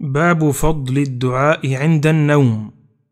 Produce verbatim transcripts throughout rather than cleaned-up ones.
باب فضل الدعاء عند النوم.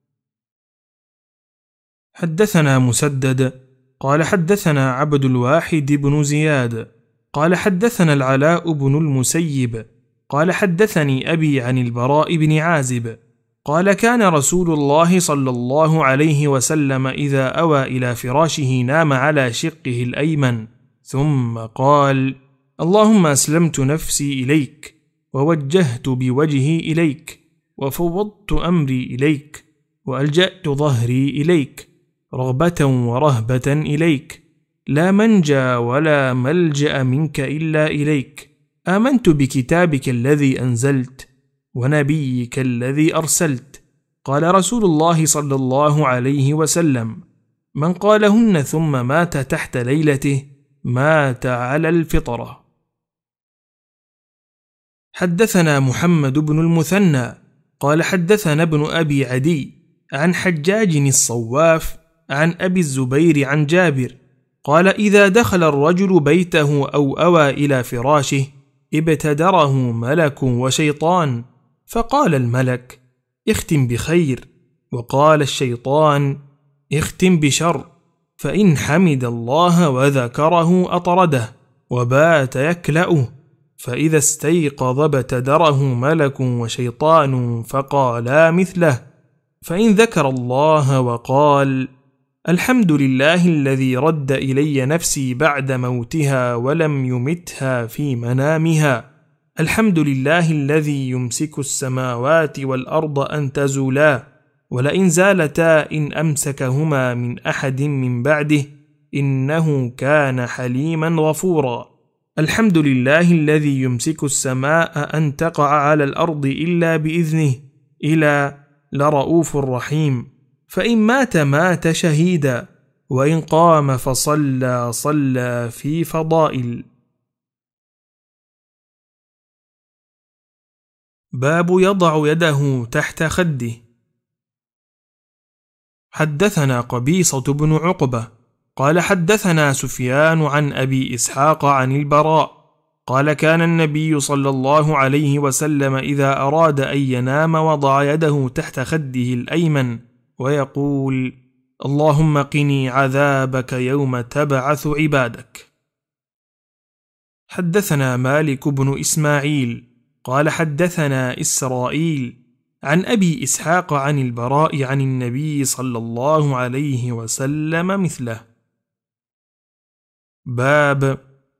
حدثنا مسدد قال حدثنا عبد الواحد بن زياد قال حدثنا العلاء بن المسيب قال حدثني أبي عن البراء بن عازب قال كان رسول الله صلى الله عليه وسلم إذا أوى إلى فراشه نام على شقه الأيمن ثم قال: اللهم أسلمت نفسي إليك ووجهت بوجهي إليك وفوضت أمري إليك وألجأت ظهري إليك رغبة ورهبة إليك لا منجى ولا ملجأ منك إلا إليك. آمنت بكتابك الذي أنزلت ونبيك الذي أرسلت. قال رسول الله صلى الله عليه وسلم: من قالهن ثم مات تحت ليلته مات على الفطرة. حدثنا محمد بن المثنى قال حدثنا ابن أبي عدي عن حجاج الصواف عن أبي الزبير عن جابر قال: إذا دخل الرجل بيته أو أوى إلى فراشه ابتدره ملك وشيطان، فقال الملك: اختم بخير، وقال الشيطان: اختم بشر، فإن حمد الله وذكره أطرده وبات يكلأه، فإذا استيقظ ابتدره ملك وشيطان فقالا مثله، فإن ذكر الله وقال: الحمد لله الذي رد إلي نفسي بعد موتها ولم يمتها في منامها، الحمد لله الذي يمسك السماوات والأرض أن تزولا، ولئن زالتا إن أمسكهما من أحد من بعده إنه كان حليما غفورا، الحمد لله الذي يمسك السماء أن تقع على الأرض إلا بإذنه، إلى لرؤوف رحيم، فإن مات مات شهيدا، وإن قام فصلى صلى في فضائل. باب يضع يده تحت خده. حدثنا قبيصة بن عقبة قال حدثنا سفيان عن أبي إسحاق عن البراء قال كان النبي صلى الله عليه وسلم إذا أراد أن ينام وضع يده تحت خده الأيمن ويقول: اللهم قني عذابك يوم تبعث عبادك. حدثنا مالك بن إسماعيل قال حدثنا إسرائيل عن أبي إسحاق عن البراء عن النبي صلى الله عليه وسلم مثله. باب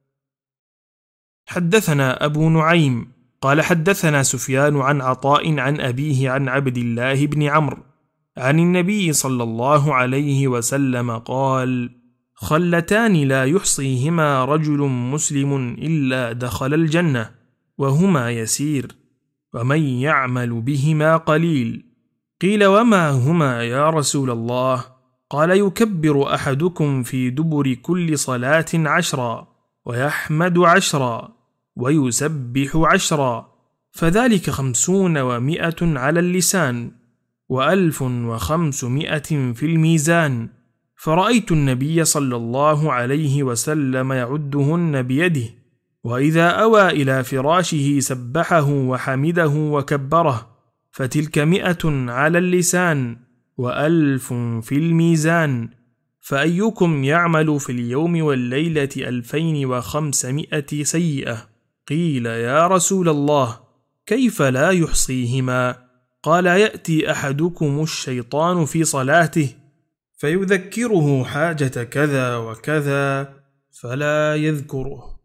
حدثنا أبو نعيم قال حدثنا سفيان عن عطاء عن أبيه عن عبد الله بن عمرو عن النبي صلى الله عليه وسلم قال: خلتان لا يحصيهما رجل مسلم إلا دخل الجنة، وهما يسير، ومن يعمل بهما قليل. قيل: وما هما يا رسول الله؟ قال: يكبر أحدكم في دبر كل صلاة عشرا، ويحمد عشرا، ويسبح عشرا، فذلك خمسون ومئة على اللسان، وألف وخمسمائة في الميزان. فرأيت النبي صلى الله عليه وسلم يعدهن بيده، وإذا أوى إلى فراشه سبحه وحمده وكبره، فتلك مئة على اللسان وألف في الميزان. فأيكم يعمل في اليوم والليلة ألفين وخمسمائة سيئة؟ قيل: يا رسول الله كيف لا يحصيهما؟ قال: يأتي أحدكم الشيطان في صلاته فيذكره حاجة كذا وكذا فلا يذكره.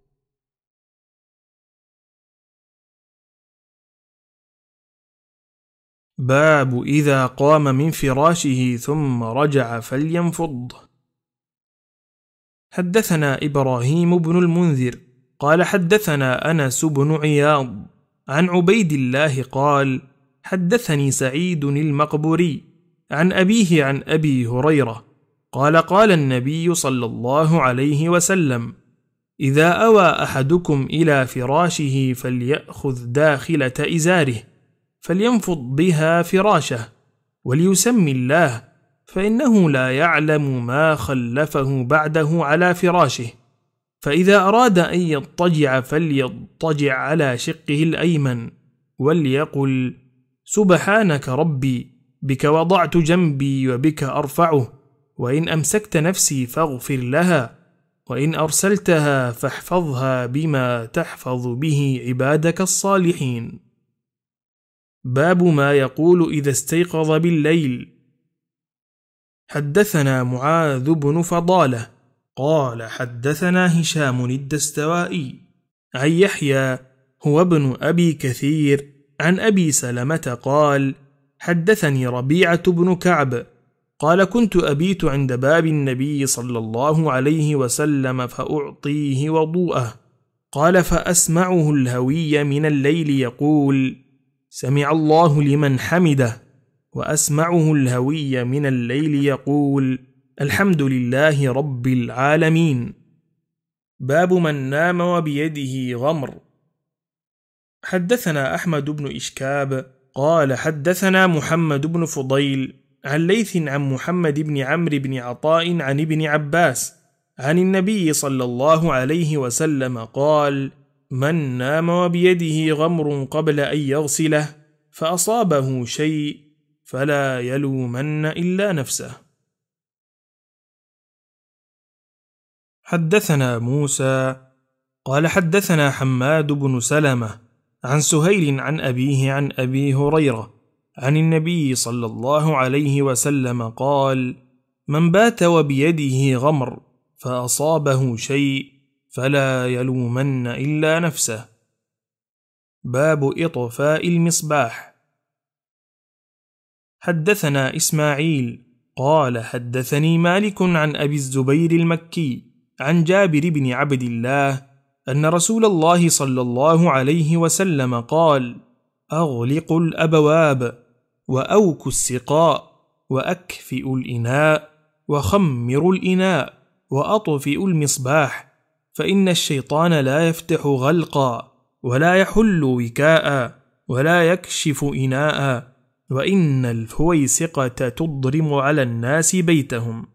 باب إذا قام من فراشه ثم رجع فلينفض. حدثنا إبراهيم بن المنذر قال حدثنا أنس بن عياض عن عبيد الله قال: حدثني سعيد المقبوري عن أبيه عن أبي هريرة قال: قال النبي صلى الله عليه وسلم: إذا أوى أحدكم إلى فراشه فليأخذ داخلة إزاره فلينفض بها فراشه، وليسمي الله، فإنه لا يعلم ما خلفه بعده على فراشه. فإذا أراد أن يضطجع فليضطجع على شقه الأيمن، وليقل: سبحانك ربي، بك وضعت جنبي وبك أرفعه، وإن أمسكت نفسي فاغفر لها، وإن أرسلتها فاحفظها بما تحفظ به عبادك الصالحين. باب ما يقول إذا استيقظ بالليل. حدثنا معاذ بن فضالة قال حدثنا هشام الدستوائي عن يحيى هو ابن أبي كثير عن أبي سلمة قال: حدثني ربيعة بن كعب قال: كنت أبيت عند باب النبي صلى الله عليه وسلم فأعطيه وضوءه، قال: فأسمعه الهوي من الليل يقول: سمع الله لمن حمده، وأسمعه الهوي من الليل يقول: الحمد لله رب العالمين. باب من نام وبيده غمر. حدثنا أحمد بن إشكاب قال حدثنا محمد بن فضيل عن ليث عن محمد بن عمرو بن عطاء عن ابن عباس عن النبي صلى الله عليه وسلم قال: من نام وبيده غمر قبل أن يغسله فأصابه شيء فلا يلومن إلا نفسه. حدثنا موسى قال حدثنا حماد بن سلمة عن سهيل عن أبيه عن أبي هريرة عن النبي صلى الله عليه وسلم قال: من بات وبيده غمر فأصابه شيء فلا يلومن إلا نفسه. باب إطفاء المصباح. حدثنا إسماعيل قال حدثني مالك عن أبي الزبير المكي عن جابر بن عبد الله أن رسول الله صلى الله عليه وسلم قال: أغلقوا الأبواب، وأوكوا السقاء، وأكفئوا الإناء، وخمروا الإناء، وأطفئوا المصباح، فإن الشيطان لا يفتح غلقا، ولا يحل وكاء، ولا يكشف إناء، وإن الفويسقة تضرم على الناس بيتهم.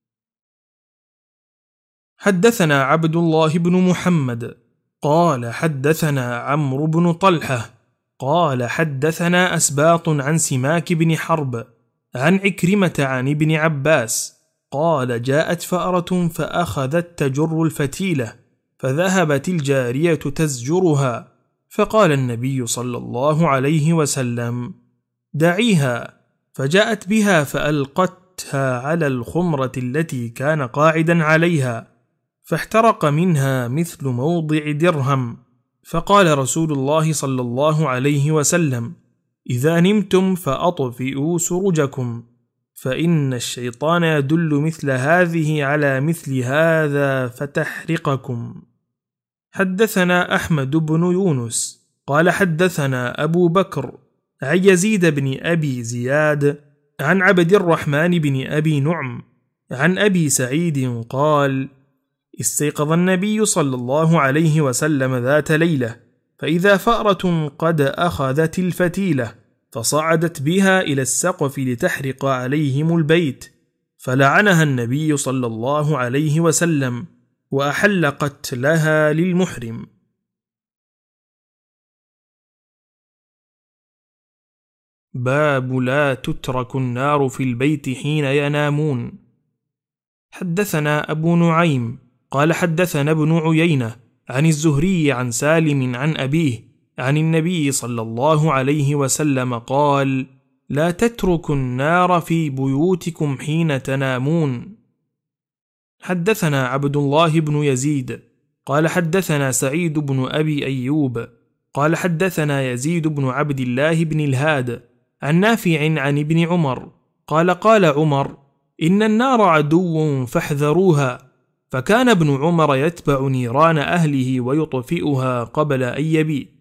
حدثنا عبد الله بن محمد قال حدثنا عمرو بن طلحة قال حدثنا أسباط عن سماك بن حرب عن عكرمة عن ابن عباس قال: جاءت فأرة فأخذت تجر الفتيلة، فذهبت الجارية تزجرها، فقال النبي صلى الله عليه وسلم: دعيها، فجاءت بها فألقتها على الخمرة التي كان قاعدا عليها، فاحترق منها مثل موضع درهم، فقال رسول الله صلى الله عليه وسلم: إذا نمتم فأطفئوا سرجكم، فإن الشيطان يدل مثل هذه على مثل هذا فتحرقكم. حدثنا أحمد بن يونس قال حدثنا أبو بكر عن يزيد بن أبي زياد عن عبد الرحمن بن أبي نعم عن أبي سعيد قال: استيقظ النبي صلى الله عليه وسلم ذات ليلة، فإذا فأرة قد أخذت الفتيلة فصعدت بها إلى السقف لتحرق عليهم البيت، فلعنها النبي صلى الله عليه وسلم، وأحل قتلها للمحرم. باب لا تترك النار في البيت حين ينامون. حدثنا أبو نعيم قال حدثنا ابن عيينة عن الزهري عن سالم عن أبيه عن النبي صلى الله عليه وسلم قال: لا تتركوا النار في بيوتكم حين تنامون. حدثنا عبد الله بن يزيد قال حدثنا سعيد بن أبي أيوب قال حدثنا يزيد بن عبد الله بن الهاد عن نافع عن ابن عمر قال: قال عمر: إن النار عدو فاحذروها، فكان ابن عمر يتبع نيران أهله ويطفئها قبل أن يبيت.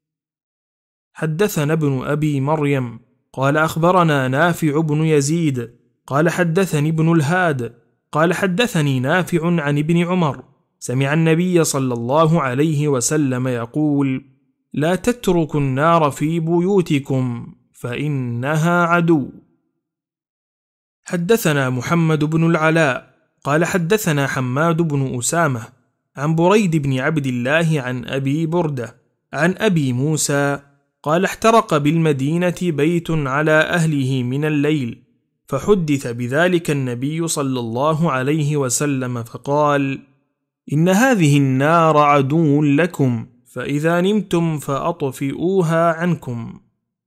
حدثنا ابن أبي مريم قال أخبرنا نافع بن يزيد قال حدثني ابن الهاد قال حدثني نافع عن ابن عمر سمع النبي صلى الله عليه وسلم يقول: لا تتركوا النار في بيوتكم فإنها عدو. حدثنا محمد بن العلاء قال حدثنا حماد بن أسامة عن بريد بن عبد الله عن أبي بردة عن أبي موسى قال احترق بالمدينة بيت على أهله من الليل، فحدث بذلك النبي صلى الله عليه وسلم فقال: إن هذه النار عدو لكم، فإذا نمتم فأطفئوها عنكم.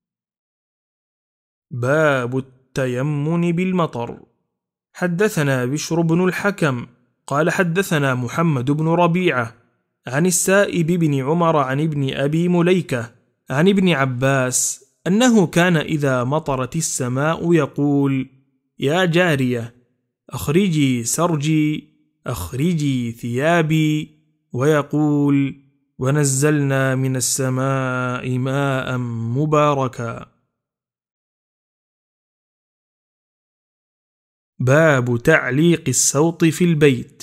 باب التيمم بالمطر. حدثنا بشر بن الحكم قال حدثنا محمد بن ربيعة عن السائب بن عمر عن ابن أبي مليكة عن ابن عباس أنه كان إذا مطرت السماء يقول: يا جارية أخرجي سرجي أخرجي ثيابي، ويقول: ونزلنا من السماء ماء مباركا. باب تعليق السوط في البيت.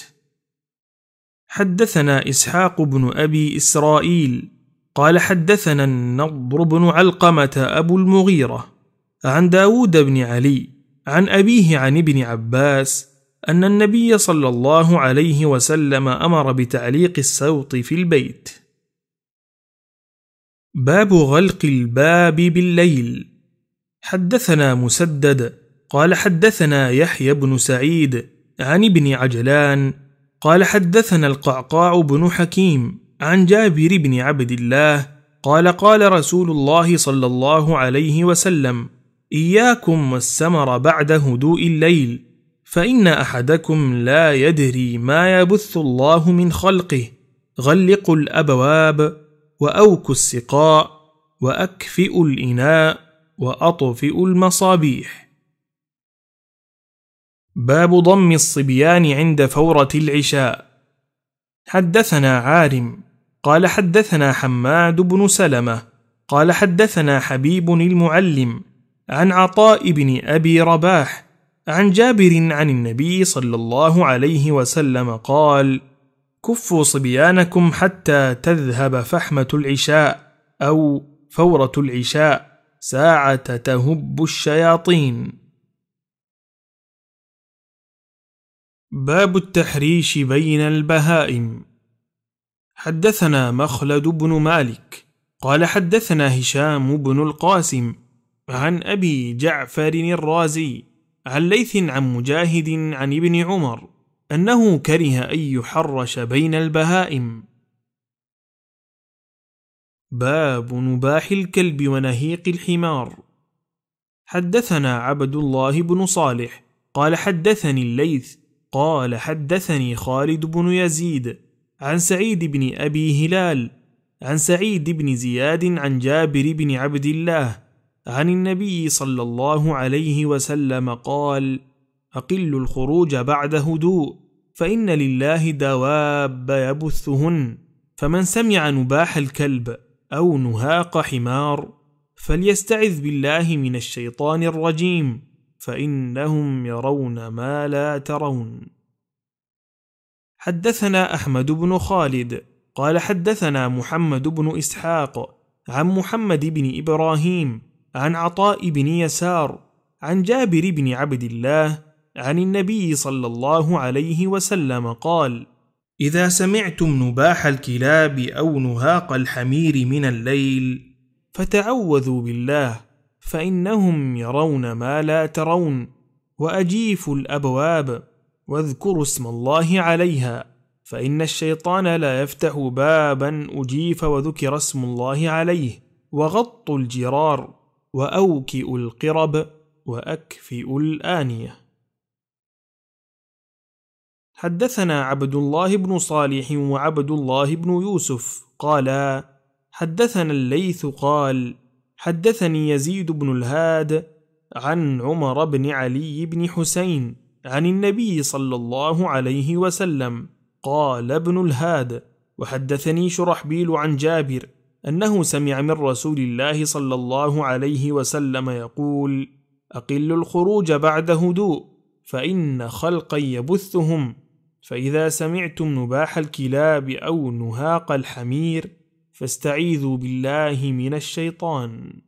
حدثنا إسحاق بن أبي إسرائيل قال حدثنا النضر بن علقمة أبو المغيرة عن داود بن علي عن أبيه عن ابن عباس أن النبي صلى الله عليه وسلم أمر بتعليق السوط في البيت. باب غلق الباب بالليل. حدثنا مسدد قال حدثنا يحيى بن سعيد عن ابن عجلان قال حدثنا القعقاع بن حكيم عن جابر بن عبد الله قال قال رسول الله صلى الله عليه وسلم: إياكم والسمر بعد هدوء الليل، فإن أحدكم لا يدري ما يبث الله من خلقه. غلقوا الأبواب، وأوكوا السقاء، وأكفئوا الإناء، وأطفئوا المصابيح. باب ضم الصبيان عند فورة العشاء. حدثنا عارم قال حدثنا حماد بن سلمة قال حدثنا حبيب المعلم عن عطاء بن أبي رباح عن جابر عن النبي صلى الله عليه وسلم قال: كفوا صبيانكم حتى تذهب فحمة العشاء أو فورة العشاء ساعة تهب الشياطين. باب التحريش بين البهائم. حدثنا مخلد بن مالك قال حدثنا هشام بن القاسم عن أبي جعفر الرازي عن ليث عن مجاهد عن ابن عمر أنه كره أن يحرش بين البهائم. باب نباح الكلب ونهيق الحمار. حدثنا عبد الله بن صالح قال حدثني الليث قال حدثني خالد بن يزيد عن سعيد بن أبي هلال عن سعيد بن زياد عن جابر بن عبد الله عن النبي صلى الله عليه وسلم قال: أقلوا الخروج بعد هدوء، فإن لله دواب يبثهن، فمن سمع نباح الكلب أو نهاق حمار فليستعذ بالله من الشيطان الرجيم، فإنهم يرون ما لا ترون. حدثنا أحمد بن خالد قال حدثنا محمد بن إسحاق عن محمد بن إبراهيم عن عطاء بن يسار عن جابر بن عبد الله عن النبي صلى الله عليه وسلم قال: إذا سمعتم نباح الكلاب أو نهاق الحمير من الليل فتعوذوا بالله، فإنهم يرون ما لا ترون، وأجيفوا الأبواب واذكروا اسم الله عليها، فإن الشيطان لا يفتح بابا أجيف وذكر اسم الله عليه، وغطوا الجرار، وأوكئوا القرب، وأكفئوا الآنية. حدثنا عبد الله بن صالح وعبد الله بن يوسف قال حدثنا الليث قال حدثني يزيد بن الهاد عن عمر بن علي بن حسين عن النبي صلى الله عليه وسلم قال ابن الهاد: وحدثني شرحبيل عن جابر أنه سمع من رسول الله صلى الله عليه وسلم يقول: أقلوا الخروج بعد هدوء، فإن خلقا يبثهم، فإذا سمعتم نباح الكلاب أو نهاق الحمير فاستعيذوا بالله من الشيطان.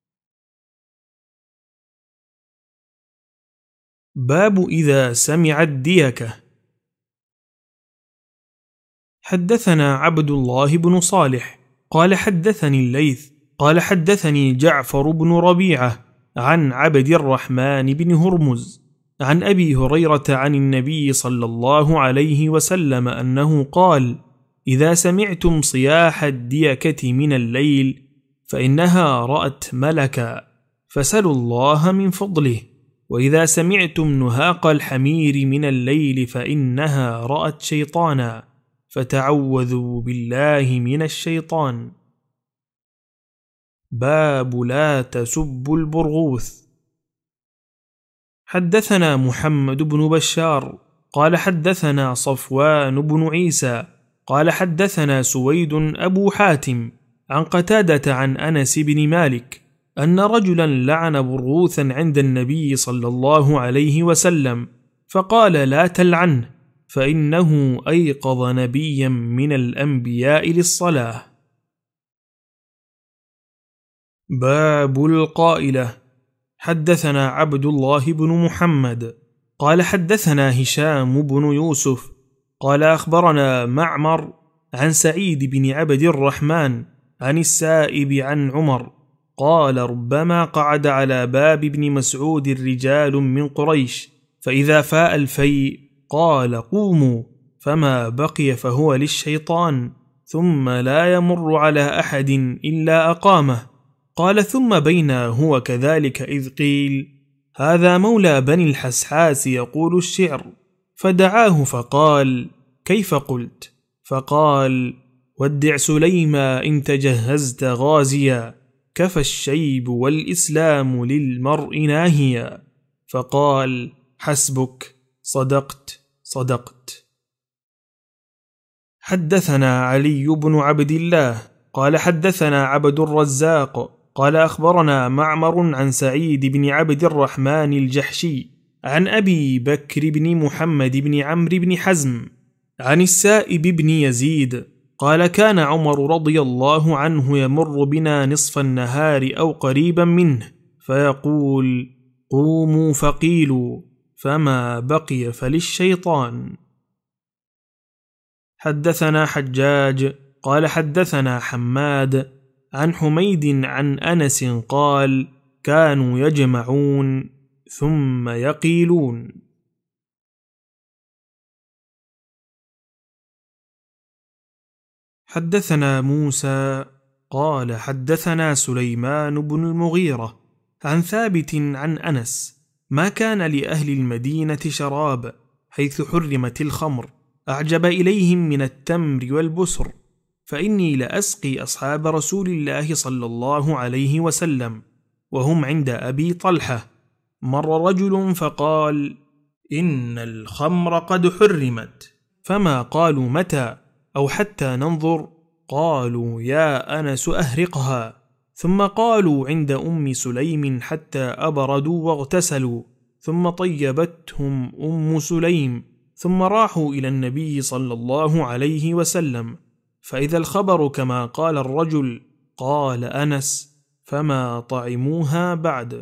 باب إذا سمع الديكة. حدثنا عبد الله بن صالح قال حدثني الليث قال حدثني جعفر بن ربيعة عن عبد الرحمن بن هرمز عن أبي هريرة عن النبي صلى الله عليه وسلم أنه قال: إذا سمعتم صياح الديكة من الليل فإنها رأت ملكا فسلوا الله من فضله، وإذا سمعتم نهاق الحمير من الليل فإنها رأت شيطانا فتعوذوا بالله من الشيطان. باب لا تسبوا البرغوث. حدثنا محمد بن بشار قال حدثنا صفوان بن عيسى قال حدثنا سويد أبو حاتم عن قتادة عن أنس بن مالك أن رجلا لعن برغوثا عند النبي صلى الله عليه وسلم فقال: لا تلعنه فإنه أيقظ نبيا من الأنبياء للصلاة. باب القائلة. حدثنا عبد الله بن محمد قال حدثنا هشام بن يوسف قال أخبرنا معمر عن سعيد بن عبد الرحمن عن السائب عن عمر قال: ربما قعد على باب ابن مسعود رجال من قريش، فإذا فاء الفيء قال: قوموا، فما بقي فهو للشيطان، ثم لا يمر على أحد إلا أقامه. قال: ثم بينا هو كذلك إذ قيل: هذا مولى بني الحسحاس يقول الشعر، فدعاه فقال: كيف قلت؟ فقال: ودع سليما إن تجهزت غازيا، كفى الشيب والإسلام للمرء ناهيا. فقال: حسبك، صدقت صدقت. حدثنا علي بن عبد الله قال حدثنا عبد الرزاق قال أخبرنا معمر عن سعيد بن عبد الرحمن الجحشي عن أبي بكر بن محمد بن عمرو بن حزم عن السائب بن يزيد قال: كان عمر رضي الله عنه يمر بنا نصف النهار أو قريبا منه فيقول: قوموا فقيلوا، فما بقي فللشيطان. حدثنا حجاج قال حدثنا حماد عن حميد عن أنس قال: كانوا يجمعون ثم يقيلون. حدثنا موسى قال حدثنا سليمان بن المغيرة عن ثابت عن أنس: ما كان لأهل المدينة شراب حيث حرمت الخمر أعجب إليهم من التمر والبسر، فإني لأسقي أصحاب رسول الله صلى الله عليه وسلم وهم عند أبي طلحة. مر رجل فقال: إن الخمر قد حرمت، فما قالوا متى أو حتى ننظر، قالوا: يا أنس أهرقها، ثم قالوا: عند أم سليم حتى أبردوا واغتسلوا، ثم طيبتهم أم سليم، ثم راحوا إلى النبي صلى الله عليه وسلم، فإذا الخبر كما قال الرجل. قال أنس: فما طعموها بعد.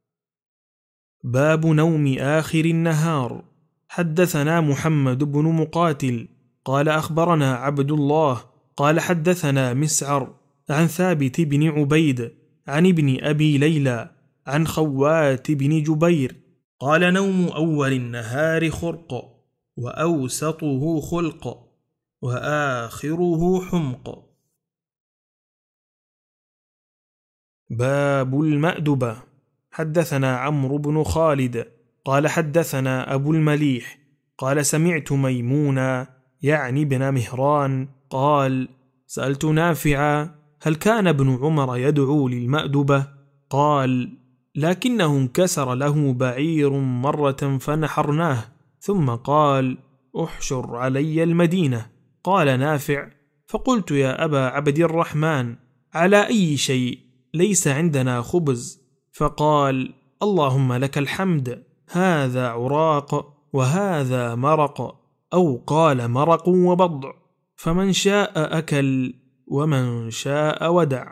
باب نوم آخر النهار. حدثنا محمد بن مقاتل قال أخبرنا عبد الله قال حدثنا مسعر عن ثابت بن عبيد عن ابن أبي ليلى عن خوات بن جبير قال: نوم أول النهار خرق، وأوسطه خلق، وآخره حمق. باب المأدبة. حدثنا عمرو بن خالد قال حدثنا أبو المليح قال: سمعت ميمونا يعني ابن مهران قال: سألت نافعا: هل كان ابن عمر يدعو للمأدبة؟ قال: لكنه انكسر له بعير مرة فنحرناه، ثم قال: احشر علي المدينة. قال نافع: فقلت: يا أبا عبد الرحمن، على أي شيء؟ ليس عندنا خبز. فقال: اللهم لك الحمد، هذا عراق وهذا مرق، أو قال مرق وبضع، فمن شاء أكل ومن شاء ودع.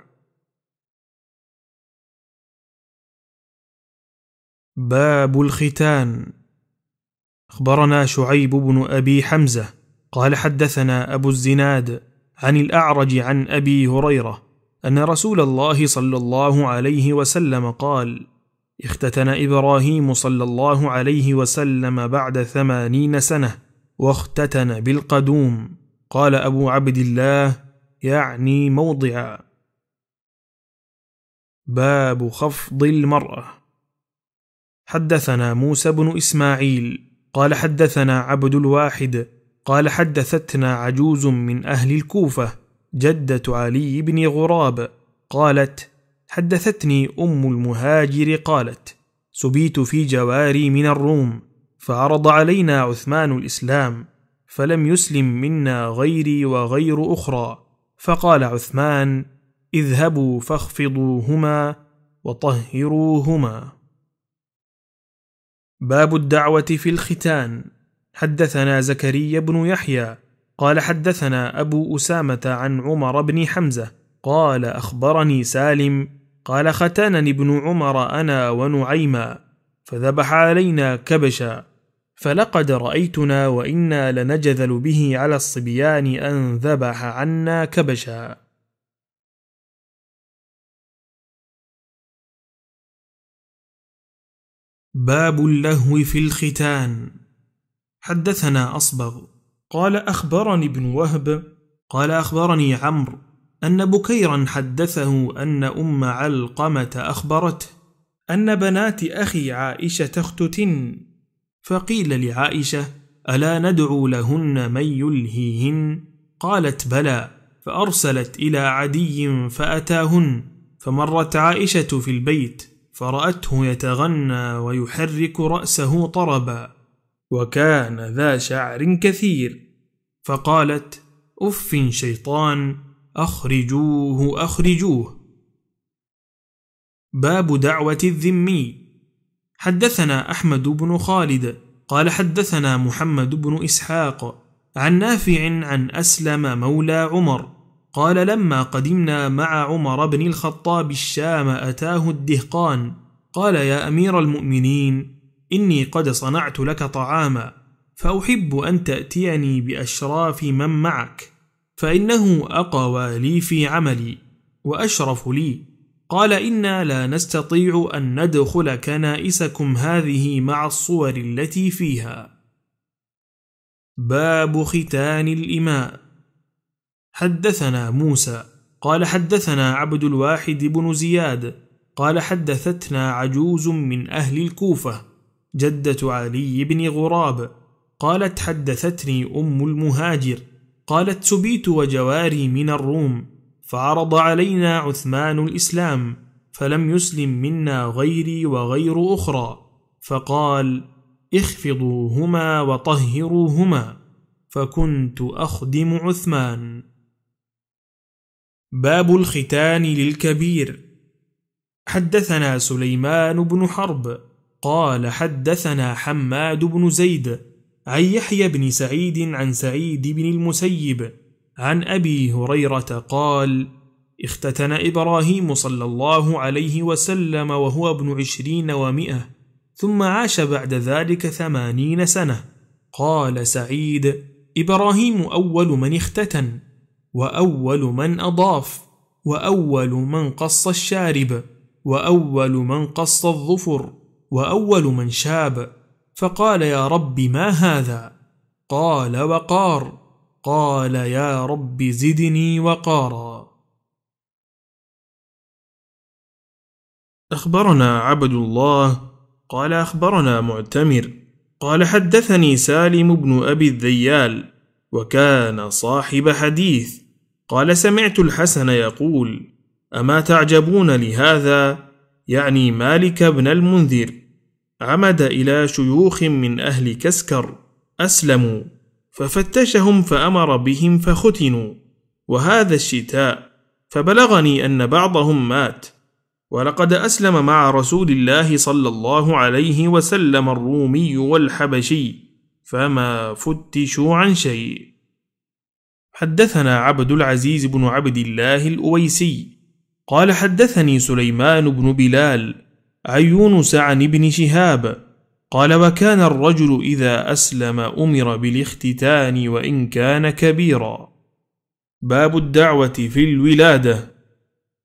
باب الختان. أخبرنا شعيب بن أبي حمزة قال حدثنا أبو الزناد عن الأعرج عن أبي هريرة أن رسول الله صلى الله عليه وسلم قال: اختتن إبراهيم صلى الله عليه وسلم بعد ثمانين سنة، واختتن بالقدوم. قال أبو عبد الله: يعني موضعا. باب خفض المرأة. حدثنا موسى بن إسماعيل قال حدثنا عبد الواحد قال حدثتنا عجوز من أهل الكوفة جدة علي بن غراب قالت: حدثتني أم المهاجر قالت: سبيت في جواري من الروم، فعرض علينا عثمان الإسلام، فلم يسلم منا غيري وغير أخرى، فقال عثمان: اذهبوا فاخفضوهما وطهروهما. باب الدعوة في الختان. حدثنا زكريا بن يحيى قال حدثنا أبو أسامة عن عمر بن حمزة قال أخبرني سالم قال: ختانني ابن عمر أنا ونعيما، فذبح علينا كبشا، فلقد رأيتنا وإنا لنجذل به على الصبيان أن ذبح عنا كبشا. باب اللهو في الختان. حدثنا أصبغ قال أخبرني ابن وهب قال أخبرني عمرو أن بكيرا حدثه أن أم علقمة أخبرته أن بنات أخي عائشة تختتن، فقيل لعائشة: ألا ندعو لهن من يلهيهن؟ قالت: بلى، فأرسلت إلى عدي فأتاهن، فمرت عائشة في البيت فرأته يتغنى ويحرك رأسه طربا، وكان ذا شعر كثير، فقالت: أف شيطان، أخرجوه أخرجوه. باب دعوة الذمي. حدثنا أحمد بن خالد قال حدثنا محمد بن إسحاق عن نافع عن أسلم مولى عمر قال: لما قدمنا مع عمر بن الخطاب الشام أتاه الدهقان قال: يا أمير المؤمنين، إني قد صنعت لك طعاما، فأحب أن تأتيني بأشراف من معك، فإنه أقوى لي في عملي وأشرف لي. قال: إنا لا نستطيع أن ندخل كنائسكم هذه مع الصور التي فيها. باب ختان الإماء. حدثنا موسى قال حدثنا عبد الواحد بن زياد قال حدثتنا عجوز من أهل الكوفة جدة علي بن غراب قالت: حدثتني أم المهاجر قالت: سبيت وجواري من الروم، فعرض علينا عثمان الإسلام، فلم يسلم منا غيري وغير أخرى، فقال: اخفضوهما وطهروهما، فكنت أخدم عثمان. باب الختان للكبير. حدثنا سليمان بن حرب قال حدثنا حماد بن زيد عن يحيى بن سعيد عن سعيد بن المسيب عن أبي هريرة قال: اختتن إبراهيم صلى الله عليه وسلم وهو ابن عشرين ومئة، ثم عاش بعد ذلك ثمانين سنة. قال سعيد: إبراهيم أول من اختتن، وأول من أضاف، وأول من قص الشارب، وأول من قص الظفر، وأول من شاب. فقال: يا رب ما هذا؟ قال: وقار. قال: يا رب زدني وقارا. أخبرنا عبد الله قال أخبرنا معتمر قال حدثني سالم بن أبي الذيال، وكان صاحب حديث، قال: سمعت الحسن يقول: أما تعجبون لهذا؟ يعني مالك بن المنذر عمد إلى شيوخ من أهل كسكر أسلموا، ففتشهم فأمر بهم فختنوا، وهذا الشتاء، فبلغني أن بعضهم مات، ولقد أسلم مع رسول الله صلى الله عليه وسلم الرومي والحبشي، فما فتشوا عن شيء. حدثنا عبد العزيز بن عبد الله الأويسي قال حدثني سليمان بن بلال عن يونس عن ابن شهاب قال: وكان الرجل إذا أسلم أمر بالاختتان وإن كان كبيرا. باب الدعوة في الولادة.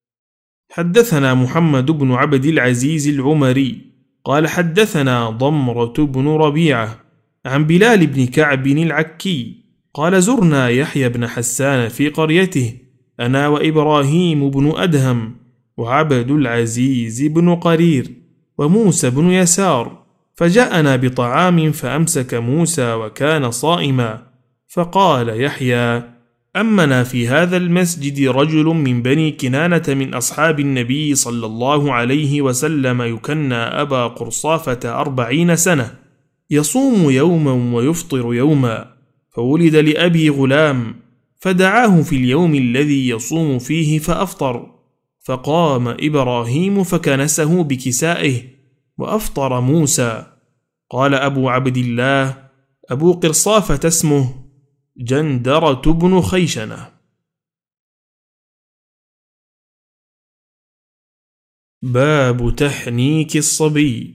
حدثنا محمد بن عبد العزيز العمري قال حدثنا ضمرة بن ربيعة عن بلال بن كعب العكي قال زرنا يحيى بن حسان في قريته أنا وإبراهيم بن أدهم وعبد العزيز بن قرير وموسى بن يسار، فجاءنا بطعام فأمسك موسى وكان صائما، فقال يحيى: أمنا في هذا المسجد رجل من بني كنانة من أصحاب النبي صلى الله عليه وسلم يكنى أبا قرصافة أربعين سنة، يصوم يوما ويفطر يوما، فولد لأبي غلام، فدعاه في اليوم الذي يصوم فيه فأفطر، فقام إبراهيم فكنسه بكسائه وأفطر موسى. قال أبو عبد الله: أبو قرصافة اسمه جندرة بن خيشنة. باب تحنيك الصبي.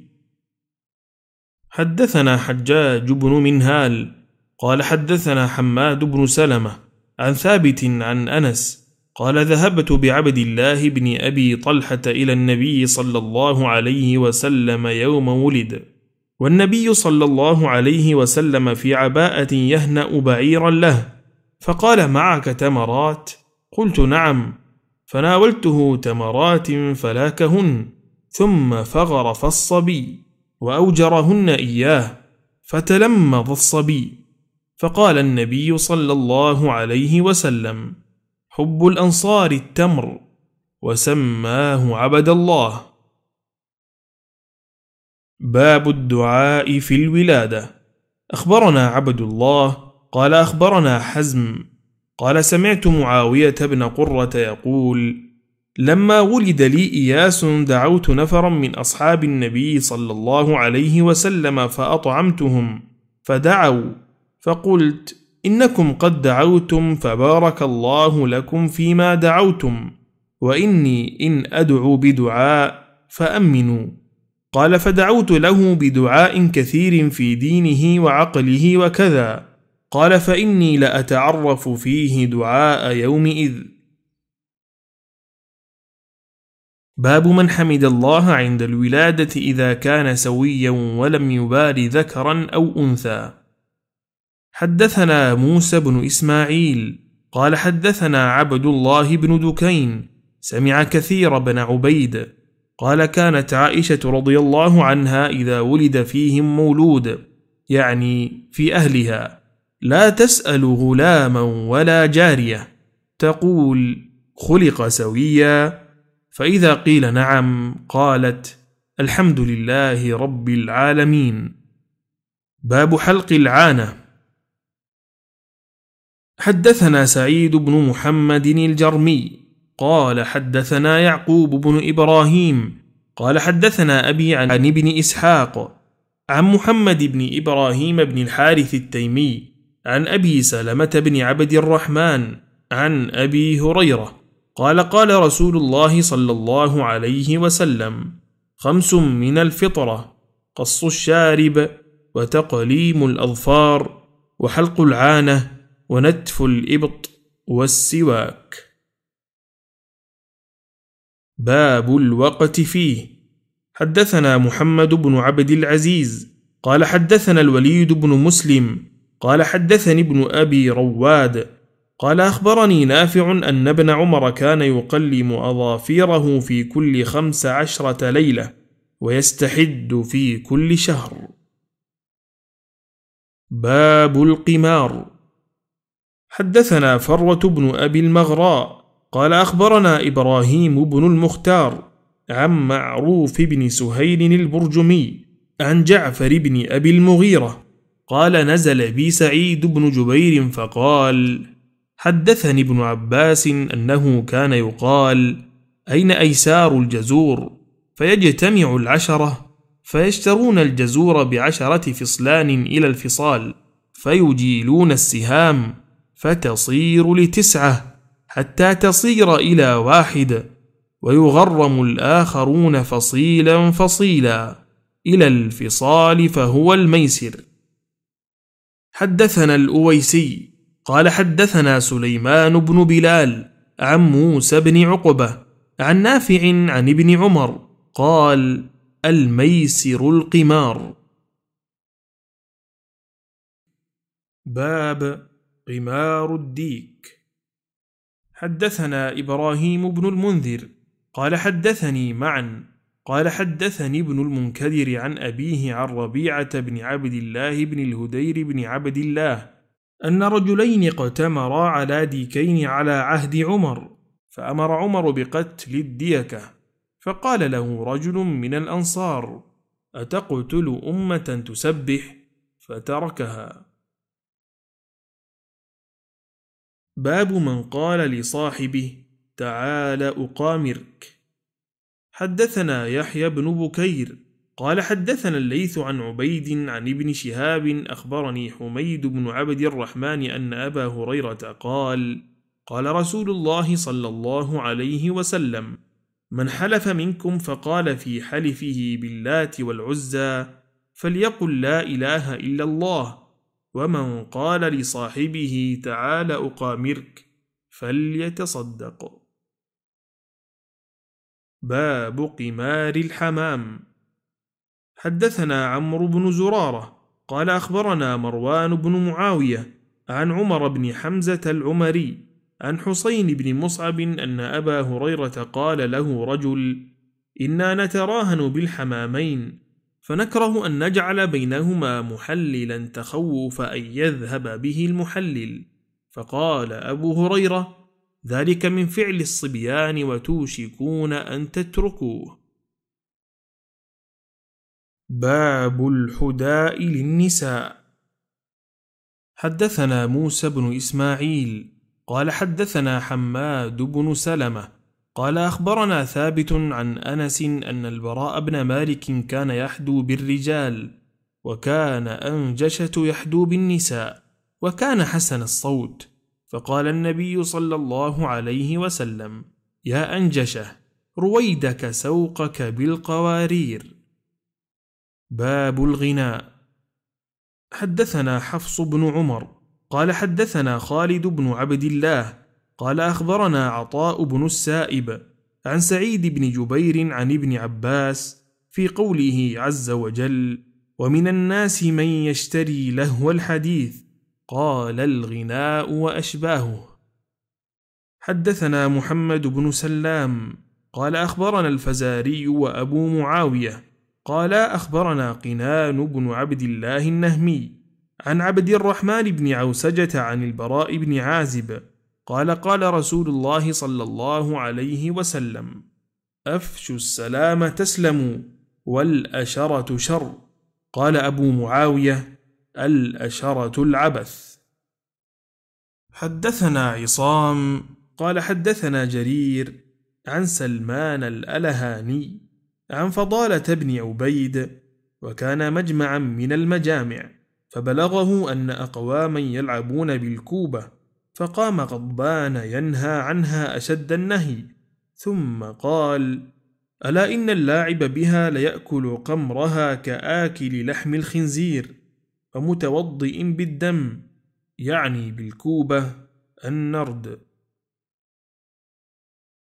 حدثنا حجاج بن منهال قال حدثنا حماد بن سلمة عن ثابت عن أنس قال ذهبت بعبد الله بن أبي طلحة إلى النبي صلى الله عليه وسلم يوم ولد، والنبي صلى الله عليه وسلم في عباءة يهنأ بعيرا له، فقال: معك تمرات؟ قلت: نعم، فناولته تمرات فلاكهن، ثم فغرف الصبي وأوجرهن إياه، فتلمض الصبي، فقال النبي صلى الله عليه وسلم: حب الأنصار التمر، وسماه عبد الله. باب الدعاء في الولادة. أخبرنا عبد الله قال أخبرنا حزم قال سمعت معاوية بن قرة يقول: لما ولد لي إياس دعوت نفرا من أصحاب النبي صلى الله عليه وسلم فأطعمتهم، فدعوا، فقلت: إنكم قد دعوتم فبارك الله لكم فيما دعوتم، وإني إن أدعو بدعاء فأمنوا. قال: فدعوت له بدعاء كثير في دينه وعقله وكذا. قال: فإني لأتعرف فيه دعاء يومئذ. باب من حمد الله عند الولادة إذا كان سويا ولم يبال ذكرا أو أنثى. حدثنا موسى بن إسماعيل قال حدثنا عبد الله بن دكين سمع كثير بن عبيد قال: كانت عائشة رضي الله عنها إذا ولد فيهم مولود، يعني في أهلها، لا تسأل غلاما ولا جارية، تقول: خلق سويا؟ فإذا قيل نعم قالت: الحمد لله رب العالمين. باب حلق العانة. حدثنا سعيد بن محمد الجرمي قال حدثنا يعقوب بن إبراهيم قال حدثنا أبي عن ابن إسحاق عن محمد بن إبراهيم بن الحارث التيمي عن أبي سلمة بن عبد الرحمن عن أبي هريرة قال: قال رسول الله صلى الله عليه وسلم: خمس من الفطرة: قص الشارب، وتقليم الأظفار، وحلق العانة، ونتف الإبط، والسواك. باب الوقت فيه. حدثنا محمد بن عبد العزيز قال حدثنا الوليد بن مسلم قال حدثني ابن أبي رواد قال أخبرني نافع أن ابن عمر كان يقلم أظافيره في كل خمس عشرة ليلة، ويستحد في كل شهر. باب القمار. حدثنا فروة بن أبي المغراء قال أخبرنا إبراهيم بن المختار عن معروف بن سهيل البرجمي عن جعفر بن أبي المغيرة قال: نزل بي سعيد بن جبير فقال: حدثني ابن عباس أنه كان يقال: أين أيسار الجزور؟ فيجتمع العشرة فيشترون الجزور بعشرة فصلان إلى الفصال، فيجيلون السهام فتصير لتسعة حتى تصير إلى واحد، ويغرم الآخرون فصيلا فصيلا إلى الفصال، فهو الميسر. حدثنا الأويسي قال حدثنا سليمان بن بلال عن موسى بن عقبة عن نافع عن ابن عمر قال: الميسر القمار. باب قمار الديك. حدثنا إبراهيم بن المنذر قال حدثني معا قال حدثني ابن المنكدر عن أبيه عن ربيعة بن عبد الله بن الهدير بن عبد الله أن رجلين اقتمرا على ديكين على عهد عمر، فأمر عمر بقتل الديكة، فقال له رجل من الأنصار: أتقتل أمة تسبح؟ فتركها. باب من قال لصاحبه: تعال أقامرك. حدثنا يحيى بن بكير قال حدثنا الليث عن عبيد عن ابن شهاب أخبرني حميد بن عبد الرحمن أن أبا هريرة قال: قال رسول الله صلى الله عليه وسلم: من حلف منكم فقال في حلفه باللات والعزى فليقل لا إله إلا الله، ومن قال لصاحبه تعال أقامرك فليتصدق. باب قمار الحمام. حدثنا عمرو بن زرارة قال أخبرنا مروان بن معاوية عن عمر بن حمزة العمري عن حسين بن مصعب أن أبا هريرة قال له رجل: إنا نتراهن بالحمامين فنكره أن نجعل بينهما محللا تخوف أن يذهب به المحلل. فقال أبو هريرة: ذلك من فعل الصبيان وتوشكون أن تتركوه. باب الحداء للنساء. حدثنا موسى بن إسماعيل قال حدثنا حماد بن سلمة قال أخبرنا ثابت عن أنس أن البراء بن مالك كان يحدو بالرجال، وكان أنجشة يحدو بالنساء، وكان حسن الصوت، فقال النبي صلى الله عليه وسلم: يا أنجشة، رويدك سوقك بالقوارير. باب الغناء. حدثنا حفص بن عمر قال حدثنا خالد بن عبد الله قال أخبرنا عطاء بن السائب عن سعيد بن جبير عن ابن عباس في قوله عز وجل: ومن الناس من يشتري لهو الحديث، قال الغناء وأشباهه. حدثنا محمد بن سلام قال أخبرنا الفزاري وأبو معاوية قال أخبرنا قنان بن عبد الله النهمي عن عبد الرحمن بن عوسجة عن البراء بن عازب قال قال رسول الله صلى الله عليه وسلم: أفشوا السلام تسلموا، والأشرة شر. قال أبو معاوية: الأشرة العبث. حدثنا عصام قال حدثنا جرير عن سلمان الألهاني عن فضالة بن عبيد، وكان مجمعا من المجامع، فبلغه أن أقواما يلعبون بالكوبة، فقام غضبان ينهى عنها أشد النهي، ثم قال: ألا إن اللاعب بها ليأكل قمرها كآكل لحم الخنزير، ومتوضئ بالدم، يعني بالكوبة النرد.